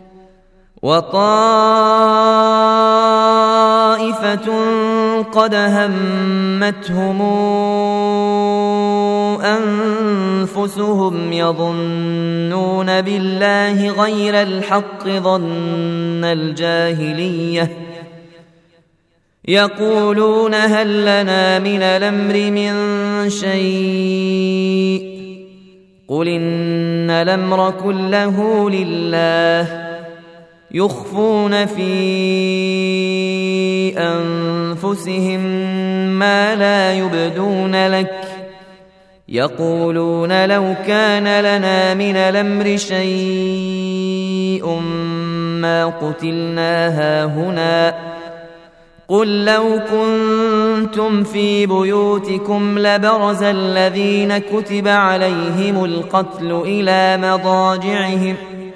وطائفة قد همتهم أنفسهم يظنون بالله غير الحق ظن الجاهلية يقولون هل لنا من الأمر من شيء قل إن الأمر كله لله يخفون في أنفسهم ما لا يبدون لك يقولون لو كان لنا من الأمر شيء ما قتلنا هاهنا قل لو كنتم في بيوتكم لبرز الذين كتب عليهم القتل إلى مضاجعهم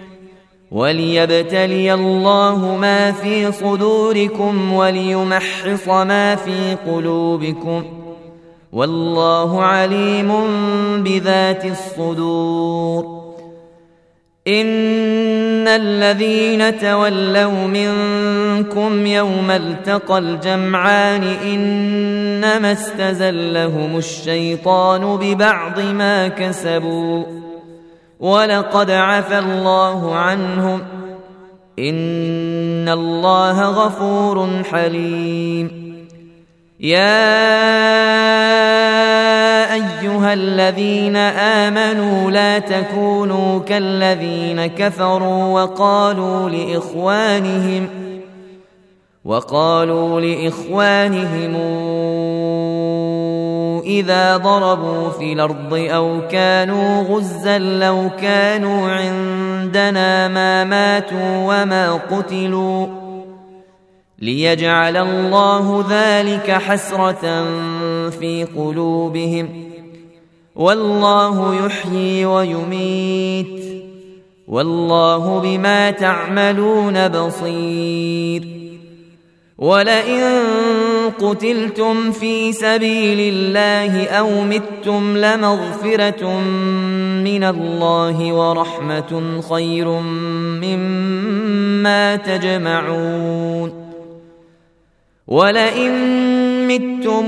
وليبتلي الله ما في صدوركم وليمحص ما في قلوبكم والله عليم بذات الصدور إن الذين تولوا منكم يوم التقى الجمعان إنما استزلهم الشيطان ببعض ما كسبوا ولقد عفى الله عنهم إن الله غفور حليم يا أيها الذين آمنوا لا تكونوا كالذين كفروا وقالوا لإخوانهم إذا ضربوا في الأرض أو كانوا غزا لو كانوا عندنا ما ماتوا وما قتلوا ليجعل الله ذلك حسرة في قلوبهم والله يحيي ويميت والله بما تعملون بصير ولئن قتلتم في سبيل الله أو متم لمغفرة من الله ورحمة خير مما تجمعون ولئن متم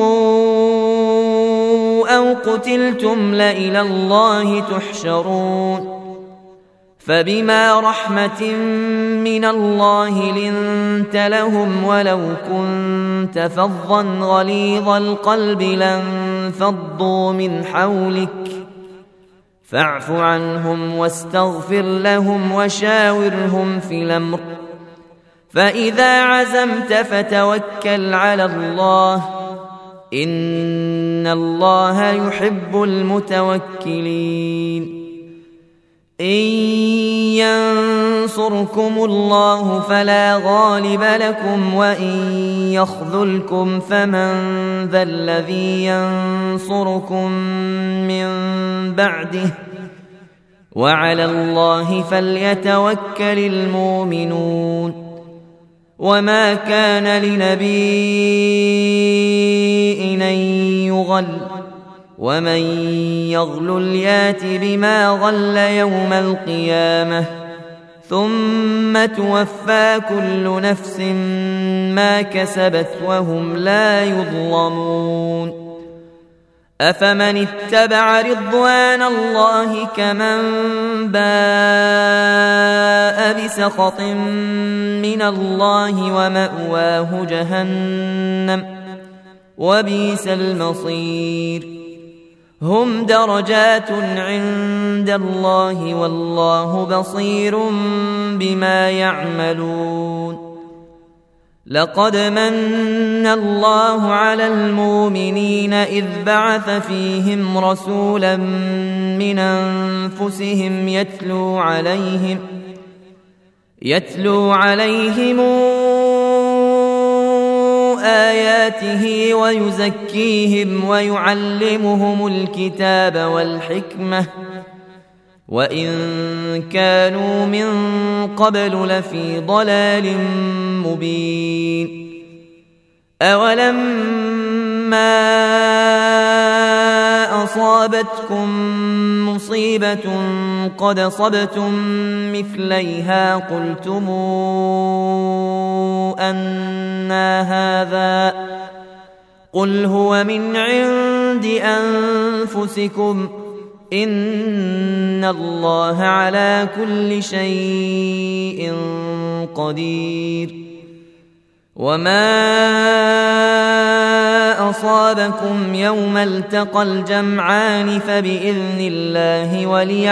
أو قتلتم لإلى الله تحشرون فبما رحمة من الله لنت لهم ولو كنت فظا غليظ القلب لانفضوا من حولك فاعف عنهم واستغفر لهم وشاورهم في الأمر فإذا عزمت فتوكل على الله إن الله يحب المتوكلين إن ينصركم الله فلا غالب لكم وإن يخذلكم فمن ذا الذي ينصركم من بعده وعلى الله فليتوكل المؤمنون وما كان لنبي أن يغل ومن يغلل يات بما غل يوم القيامة ثم توفى كل نفس ما كسبت وهم لا يظلمون أفمن اتبع رضوان الله كمن باء بسخط من الله ومأواه جهنم وبئس المصير هم درجات عند الله والله بصير بما يعملون لقد من الله على المؤمنين إذ بعث فيهم رسولا من أنفسهم يتلو عليهم آياته ويزكيهم ويعلمهم الكتاب والحكمة وإن كانوا من قبل لفي ضلال مبين أولما أصابتكم مصيبة قد أصبتم مثليها قلتم أنى هذا قل هو من عند أنفسكم إن الله على كل شيء قدير وما أصابكم يوم التقى الجمعان فبإذن الله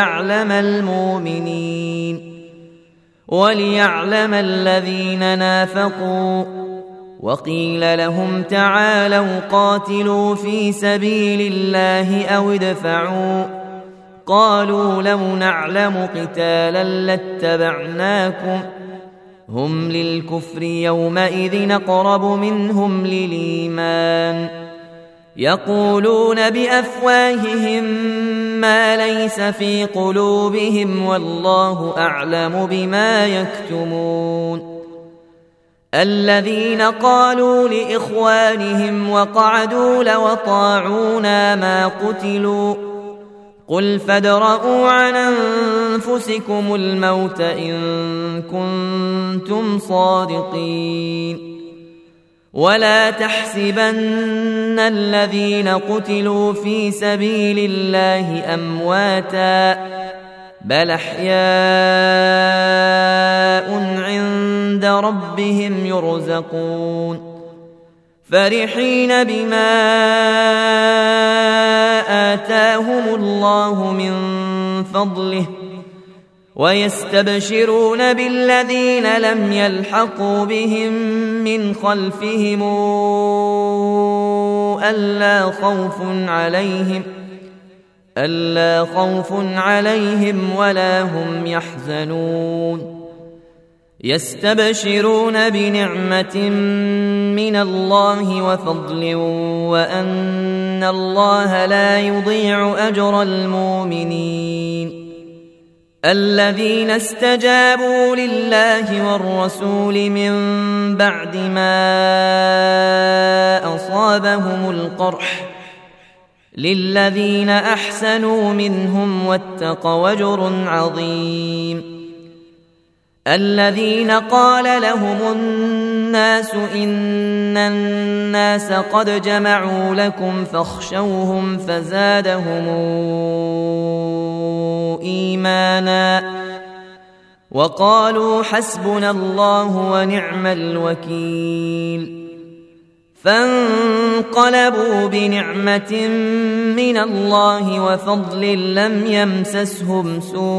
وليعلم الذين نافقوا وقيل لهم تعالوا قاتلوا في سبيل الله أو ادفعوا قالوا لو نعلم قتالا لاتبعناكم هم للكفر يومئذ أقرب منهم للإيمان يقولون بأفواههم ما ليس في قلوبهم والله أعلم بما يكتمون الذين قالوا لإخوانهم وقعدوا لو أطاعونا ما قتلوا قل فادرءوا عن أنفسكم الموت إن كنتم صادقين ولا تحسبن الذين قتلوا في سبيل الله أمواتا بل أحياء عند ربهم يرزقون فرحين بما آتاهم الله من فضله ويستبشرون بالذين لم يلحقوا بهم من خلفهم ألا خوف عليهم ولا هم يحزنون يستبشرون بنعمة من الله وفضل وأن الله لا يضيع أجر المؤمنين الذين استجابوا لله والرسول من بعد ما أصابهم القرح للذين أحسنوا منهم واتقوا أجر عظيم الذين قال لهم الناس إن الناس قد جمعوا لكم فاخشوهم فزادهم إيمانا وقالوا حسبنا الله ونعم الوكيل فانقلبوا بنعمة من الله وفضل لم يمسسهم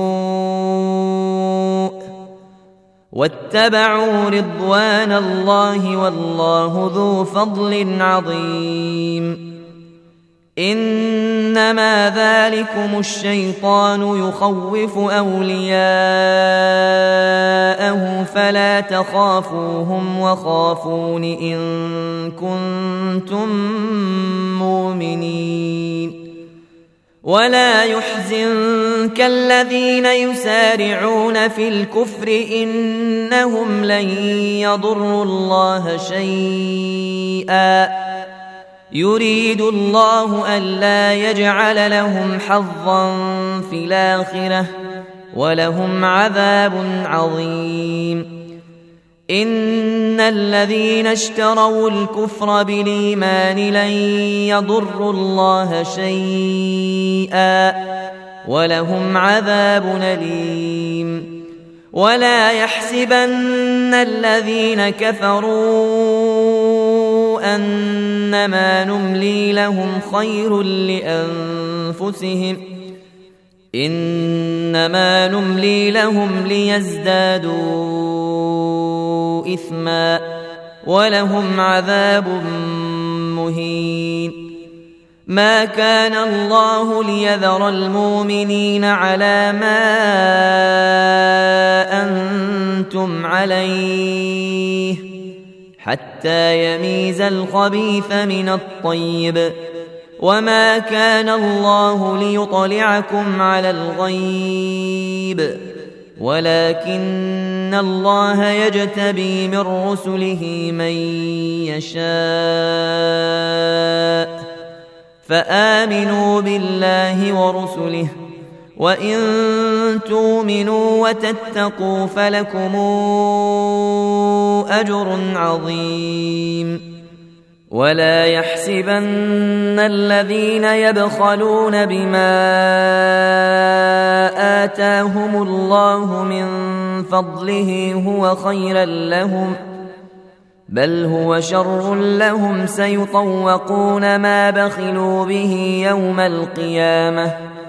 سوء واتبعوا رضوان الله والله ذو فضل عظيم إنما ذلكم الشيطان يخوف أولياءه فلا تخافوهم وخافون إن كنتم مؤمنين ولا يحزنك الذين يسارعون في الكفر إنهم لن يضروا الله شيئا يريد الله ألا يجعل لهم حظا في الآخرة ولهم عذاب عظيم إن الذين اشتروا الكفر بالإيمان لن يضروا الله شيئا ولهم عذاب أليم ولا يحسبن الذين كفروا أنما نملي لهم خير لأنفسهم إنما نملي لهم ليزدادوا إثما ولهم عذاب مهين ما كان الله ليذر المؤمنين على ما أنتم عليه حتى يميز الخبيث من الطيب وما كان الله ليطلعكم على الغيب ولكن الله يجتبي من رسله من يشاء فآمنوا بالله ورسله وإن تؤمنوا وتتقوا فلكم أجر عظيم ولا يحسبن الذين يبخلون بما آتاهم الله من فضله هو خيرا لهم بل هو شر لهم سيطوقون ما بخلوا به يوم القيامة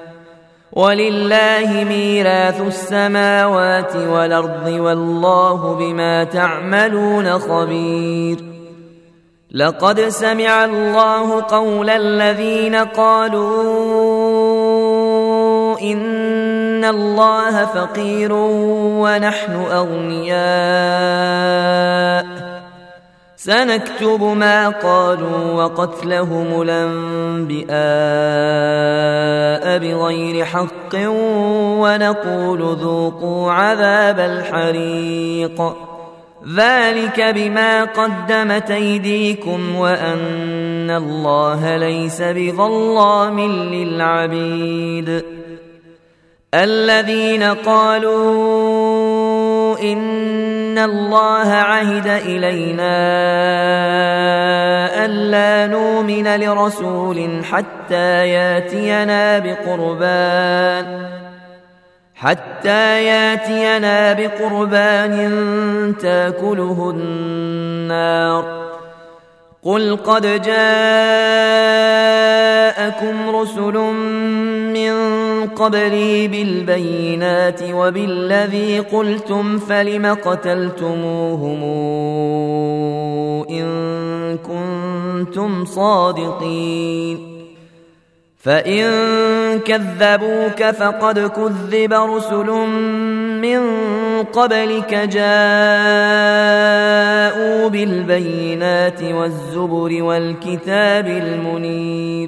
ولله ميراث السماوات والأرض والله بما تعملون خبير لقد سمع الله قول الذين قالوا إن الله فقير ونحن أغنياء سنكتب ما قالوا وقتلهم الأنبياء بغير حق ونقول ذوقوا عذاب الحريق ذلك بما قدمت أيديكم وأن الله ليس بظلام للعبيد الذين قالوا إن الله عهد إلينا ألا نؤمن لرسول حتى ياتينا بقربان تاكله النار قل قد جاءكم رسل من قبلي بالبينات وبالذي قلتم فلم قتلتموهم إن كنتم صادقين فإن كذبوك فقد كذب رسل من قبلك جاءوا بالبينات والزبر والكتاب المنير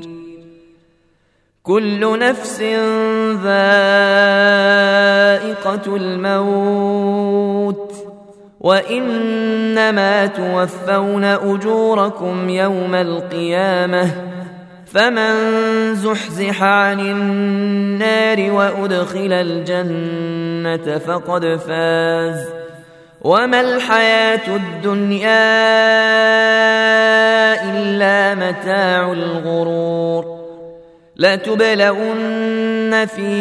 كل نفس ذائقة الموت وإنما توفون أجوركم يوم القيامة فمن زحزح عن النار وأدخل الجنة فقد فاز وما الحياة الدنيا إلا متاع الغرور لتبلون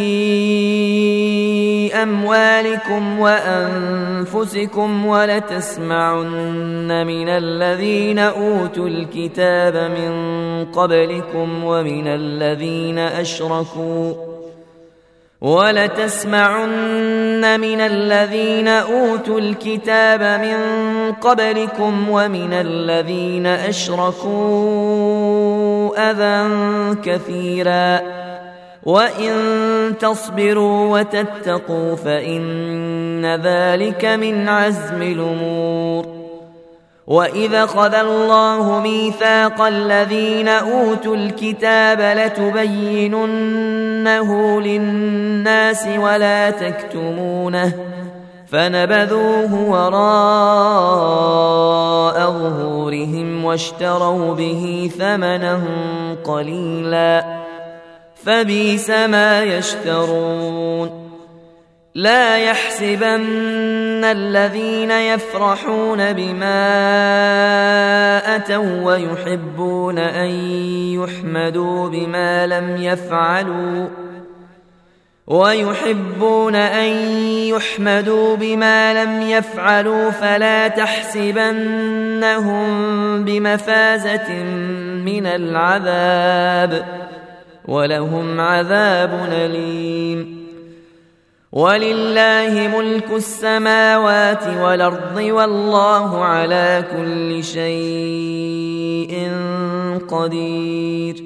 في أموالكم وأنفسكم ولتسمعن من الذين أوتوا الكتاب من قبلكم ومن الذين أشركوا أذى كثيرا وإن تصبروا وتتقوا فإن ذلك من عزم الأمور وإذا خذ الله ميثاق الذين أوتوا الكتاب لتبيننه للناس ولا تكتمونه فنبذوه وراء ظهورهم واشتروا به ثمنا قليلا فبئس ما يشترون لا يحسبن الذين يفرحون بما أتوا ويحبون أن يحمدوا بما لم يفعلوا فلا تحسبنهم بمفازة من العذاب ولهم عذاب أليم ولله ملك السماوات والأرض والله على كل شيء قدير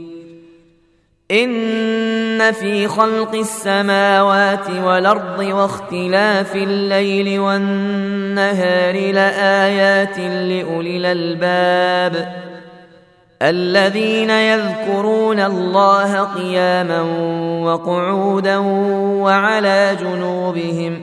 إن في خلق السماوات والأرض واختلاف الليل والنهار لآيات لأولي الألباب الذين يذكرون الله قياما وقعودا وعلى جنوبهم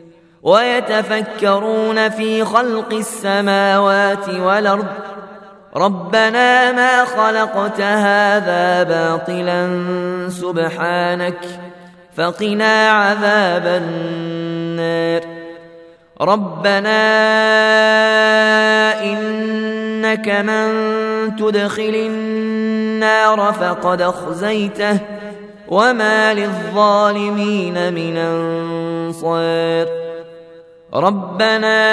ويتفكرون في خلق السماوات والأرض ربنا ما خلقت هذا باطلا سبحانك فقنا عذاب النار ربنا إنك من تدخل النار فقد أخزيته وما للظالمين من أنصار ربنا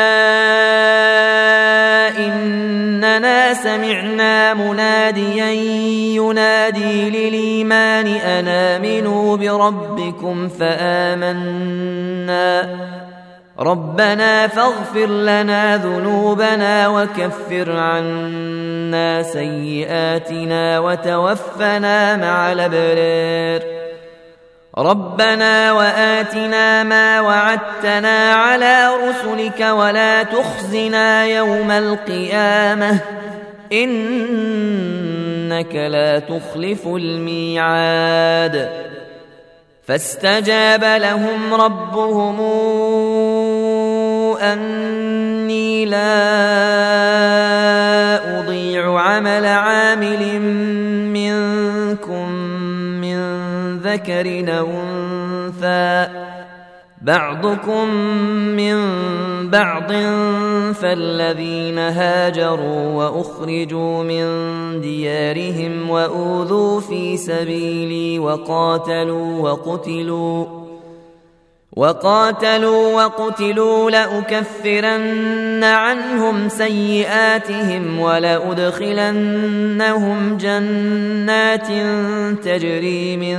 إننا سمعنا مناديا ينادي للإيمان أن آمنوا بربكم فآمنا ربنا فاغفر لنا ذنوبنا وكفر عنا سيئاتنا وتوفنا مع الأبرار ربنا وآتنا ما وعدتنا على رسلك ولا تخزنا يوم القيامة إنك لا تخلف الميعاد فاستجاب لهم ربهم أني لا أضيع عمل عامل منكم من ذكر أو أنثى بعضكم من بعض فالذين هاجروا وأخرجوا من ديارهم وأوذوا في سبيلي وقاتلوا لأكفرن عنهم سيئاتهم ولأدخلنهم جنات تجري من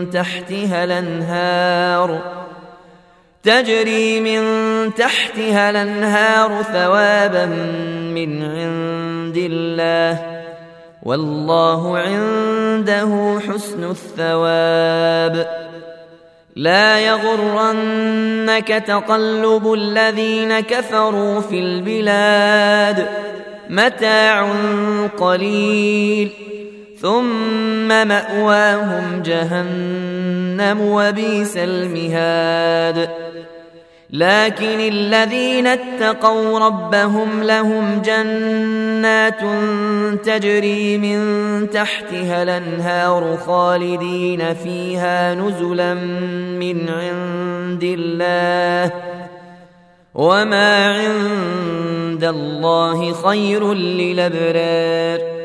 تحتها الأنهار ثوابا من عند الله والله عنده حسن الثواب لا يغرنك تقلب الذين كفروا في البلاد متاع قليل ثم مأواهم جهنم وبئس المهاد لكن الذين اتقوا ربهم لهم جنات تجري من تحتها الأنهار خالدين فيها نزلا من عند الله وما عند الله خير للأبرار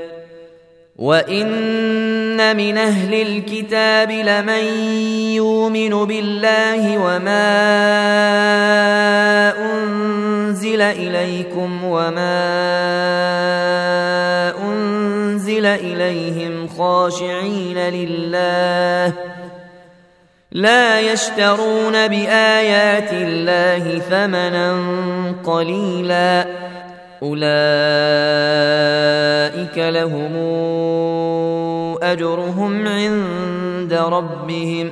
وإن من أهل الكتاب لمن يؤمن بالله وما أنزل إليكم وما أنزل إليهم خاشعين لله لا يشترون بآيات الله ثمنا قليلا أولئك لهم أجرهم عند ربهم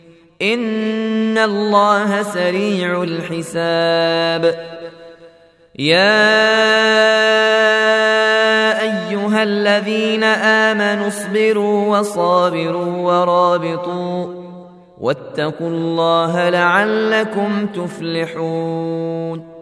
إن الله سريع الحساب يا أيها الذين آمنوا اصبروا وصابروا ورابطوا واتقوا الله لعلكم تفلحون